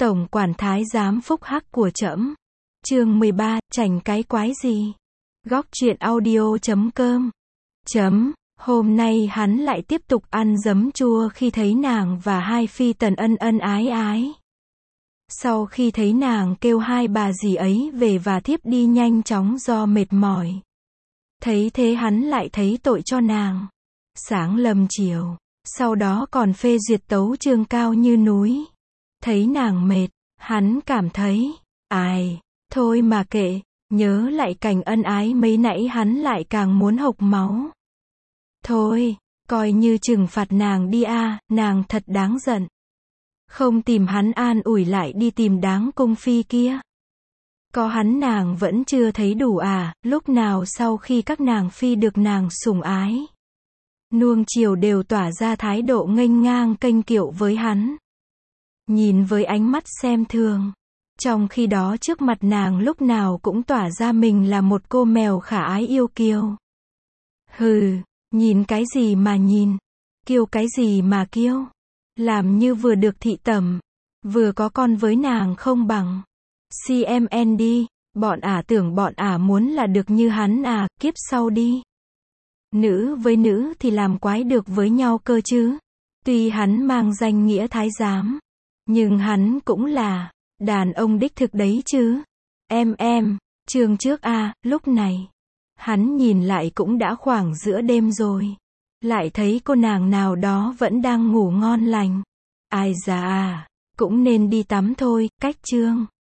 Tổng quản thái giám phúc hắc của trẫm. Chương 13, chảnh cái quái gì? Góc truyện audio.com. Hôm nay hắn lại tiếp tục ăn giấm chua khi thấy nàng và hai phi tần ân ân ái ái. Sau khi thấy nàng kêu hai bà dì ấy về và thiếp đi nhanh chóng do mệt mỏi. Thấy thế hắn lại thấy tội cho nàng. Sáng lâm chiều, sau đó còn phê duyệt tấu chương cao như núi. Thấy nàng mệt, hắn cảm thấy, thôi mà kệ, nhớ lại cảnh ân ái mấy nãy hắn lại càng muốn hộc máu. Thôi, coi như trừng phạt nàng đi nàng thật đáng giận. Không tìm hắn an ủi lại đi tìm đáng cung phi kia. Có hắn nàng vẫn chưa thấy đủ lúc nào sau khi các nàng phi được nàng sủng ái, nuông chiều đều tỏa ra thái độ nghênh ngang kênh kiệu với hắn. Nhìn với ánh mắt xem thường. Trong khi đó trước mặt nàng lúc nào cũng tỏa ra mình là một cô mèo khả ái yêu kiêu. Hừ, nhìn cái gì mà nhìn, kiêu cái gì mà kiêu. Làm như vừa được thị tẩm, vừa có con với nàng không bằng. CMN đi, bọn tưởng bọn muốn là được như hắn kiếp sau đi. Nữ với nữ thì làm quái được với nhau cơ chứ. Tuy hắn mang danh nghĩa thái giám, nhưng hắn cũng là đàn ông đích thực đấy chứ. Chương trước lúc này, hắn nhìn lại cũng đã khoảng giữa đêm rồi. Lại thấy cô nàng nào đó vẫn đang ngủ ngon lành. Ai già cũng nên đi tắm thôi, cách chương.